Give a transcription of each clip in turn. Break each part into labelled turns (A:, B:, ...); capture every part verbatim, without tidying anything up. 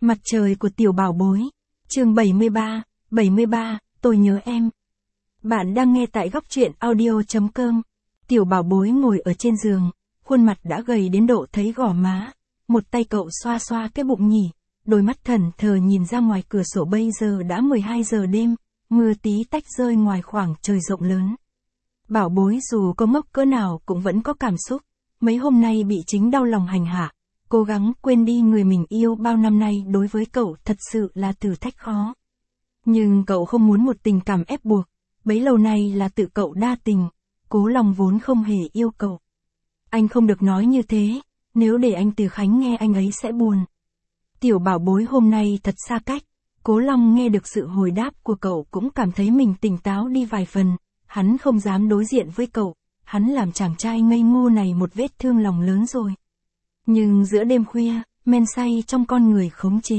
A: Mặt trời của tiểu bảo bối. Chương bảy mươi ba, bảy mươi ba, tôi nhớ em. Bạn đang nghe tại góc truyện audio chấm com. Tiểu bảo bối ngồi ở trên giường, khuôn mặt đã gầy đến độ thấy gò má. Một tay cậu xoa xoa cái bụng nhỉ, đôi mắt thẫn thờ nhìn ra ngoài cửa sổ. Bây giờ đã mười hai giờ đêm, mưa tí tách rơi ngoài khoảng trời rộng lớn. Bảo bối dù có ngốc cỡ nào cũng vẫn có cảm xúc. Mấy hôm nay bị chính đau lòng hành hạ, cố gắng quên đi người mình yêu bao năm nay đối với cậu thật sự là thử thách khó. Nhưng cậu không muốn một tình cảm ép buộc, bấy lâu nay là tự cậu đa tình, Cố Long vốn không hề yêu cậu. Anh không được nói như thế, nếu để anh Từ Khánh nghe anh ấy sẽ buồn. Tiểu bảo bối hôm nay thật xa cách, Cố Long nghe được sự hồi đáp của cậu cũng cảm thấy mình tỉnh táo đi vài phần, hắn không dám đối diện với cậu, hắn làm chàng trai ngây ngô này một vết thương lòng lớn rồi. Nhưng giữa đêm khuya, men say trong con người khống chế.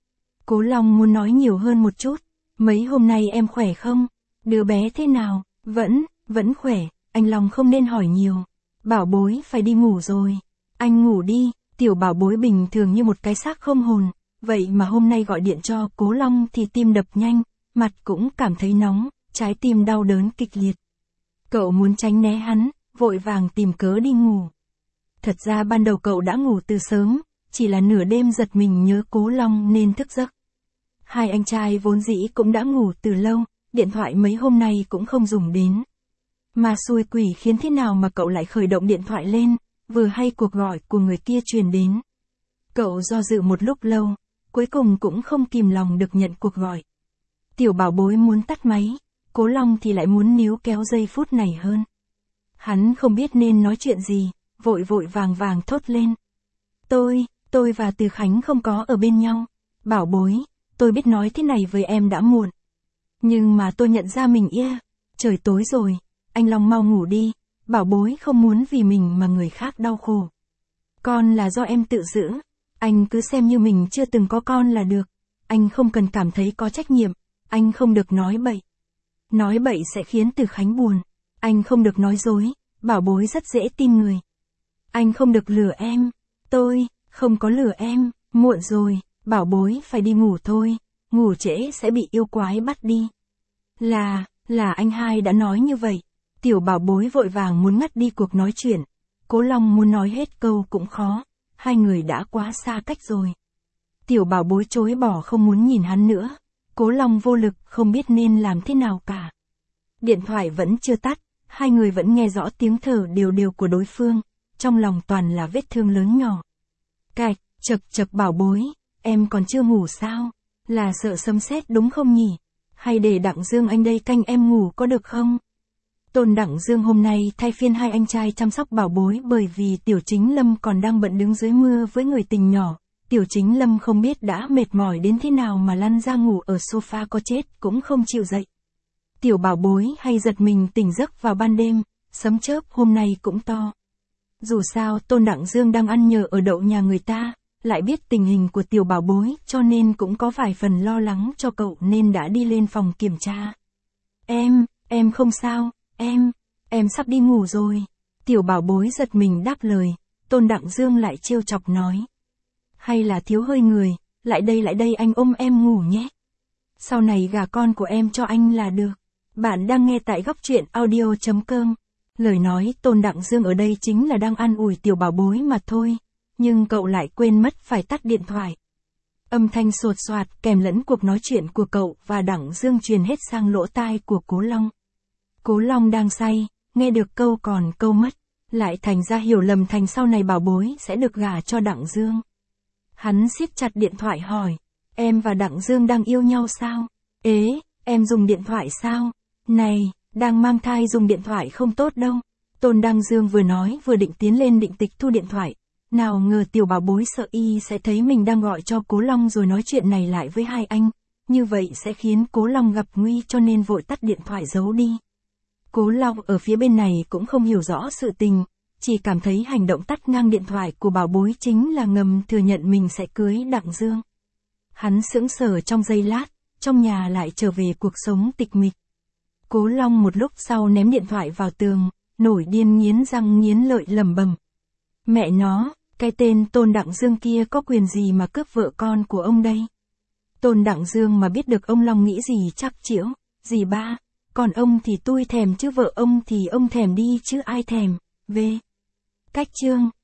A: Cố Long muốn nói nhiều hơn một chút, mấy hôm nay em khỏe không? Đứa bé thế nào? Vẫn, vẫn khỏe, anh Long không nên hỏi nhiều. Bảo bối phải đi ngủ rồi. Anh ngủ đi, tiểu bảo bối bình thường như một cái xác không hồn, vậy mà hôm nay gọi điện cho Cố Long thì tim đập nhanh, mặt cũng cảm thấy nóng, trái tim đau đớn kịch liệt. Cậu muốn tránh né hắn, vội vàng tìm cớ đi ngủ. Thật ra ban đầu cậu đã ngủ từ sớm, chỉ là nửa đêm giật mình nhớ Cố Long nên thức giấc. Hai anh trai vốn dĩ cũng đã ngủ từ lâu, điện thoại mấy hôm nay cũng không dùng đến. Mà xui quỷ khiến thế nào mà cậu lại khởi động điện thoại lên, vừa hay cuộc gọi của người kia truyền đến. Cậu do dự một lúc lâu, cuối cùng cũng không kìm lòng được nhận cuộc gọi. Tiểu bảo bối muốn tắt máy, Cố Long thì lại muốn níu kéo giây phút này hơn. Hắn không biết nên nói chuyện gì, vội vội vàng vàng thốt lên. Tôi, tôi và Từ Khánh không có ở bên nhau. Bảo bối, tôi biết nói thế này với em đã muộn. Nhưng mà tôi nhận ra mình ia, trời tối rồi, anh Long mau ngủ đi, bảo bối không muốn vì mình mà người khác đau khổ. Con là do em tự giữ, anh cứ xem như mình chưa từng có con là được, anh không cần cảm thấy có trách nhiệm, anh không được nói bậy. Nói bậy sẽ khiến Từ Khánh buồn, anh không được nói dối, bảo bối rất dễ tin người. Anh không được lừa em, tôi, không có lừa em, muộn rồi, bảo bối phải đi ngủ thôi, ngủ trễ sẽ bị yêu quái bắt đi. Là, là anh hai đã nói như vậy, tiểu bảo bối vội vàng muốn ngắt đi cuộc nói chuyện, Cố Long muốn nói hết câu cũng khó, hai người đã quá xa cách rồi. Tiểu bảo bối chối bỏ không muốn nhìn hắn nữa, Cố Long vô lực không biết nên làm thế nào cả. Điện thoại vẫn chưa tắt, hai người vẫn nghe rõ tiếng thở đều đều của đối phương, trong lòng toàn là vết thương lớn nhỏ. Cạch, chật chật bảo bối, em còn chưa ngủ sao? Là sợ sấm sét đúng không nhỉ? Hay để Đặng Dương anh đây canh em ngủ có được không? Tôn Đặng Dương hôm nay thay phiên hai anh trai chăm sóc bảo bối bởi vì Tiểu Chính Lâm còn đang bận đứng dưới mưa với người tình nhỏ. Tiểu Chính Lâm không biết đã mệt mỏi đến thế nào mà lăn ra ngủ ở sofa có chết cũng không chịu dậy. Tiểu bảo bối hay giật mình tỉnh giấc vào ban đêm, sấm chớp hôm nay cũng to. Dù sao Tôn Đặng Dương đang ăn nhờ ở đậu nhà người ta, lại biết tình hình của tiểu bảo bối cho nên cũng có vài phần lo lắng cho cậu nên đã đi lên phòng kiểm tra. Em, em không sao, em, em sắp đi ngủ rồi. Tiểu bảo bối giật mình đáp lời, Tôn Đặng Dương lại trêu chọc nói. Hay là thiếu hơi người, lại đây lại đây anh ôm em ngủ nhé. Sau này gả con của em cho anh là được. Bạn đang nghe tại góc truyện audio chấm com. Lời nói Tôn Đặng Dương ở đây chính là đang an ủi tiểu bảo bối mà thôi, nhưng cậu lại quên mất phải tắt điện thoại. Âm thanh sột soạt kèm lẫn cuộc nói chuyện của cậu và Đặng Dương truyền hết sang lỗ tai của Cố Long. Cố Long đang say, nghe được câu còn câu mất, lại thành ra hiểu lầm thành sau này bảo bối sẽ được gả cho Đặng Dương. Hắn siết chặt điện thoại hỏi, em và Đặng Dương đang yêu nhau sao? Ế, em dùng điện thoại sao? Này, đang mang thai dùng điện thoại không tốt đâu. Tôn Đăng Dương vừa nói vừa định tiến lên định tịch thu điện thoại. Nào ngờ tiểu bảo bối sợ y sẽ thấy mình đang gọi cho Cố Long rồi nói chuyện này lại với hai anh. Như vậy sẽ khiến Cố Long gặp nguy cho nên vội tắt điện thoại giấu đi. Cố Long ở phía bên này cũng không hiểu rõ sự tình, chỉ cảm thấy hành động tắt ngang điện thoại của bảo bối chính là ngầm thừa nhận mình sẽ cưới Đặng Dương. Hắn sững sờ trong giây lát, trong nhà lại trở về cuộc sống tịch mịch. Cố Long một lúc sau ném điện thoại vào tường, nổi điên nghiến răng nghiến lợi lẩm bẩm. Mẹ nó, Cái tên Tôn Đặng Dương kia có quyền gì mà cướp vợ con của ông đây? Tôn Đặng Dương mà biết được ông Long nghĩ gì chắc chịu, gì ba, còn ông thì tui thèm chứ vợ ông thì ông thèm đi chứ ai thèm, về. Cách chương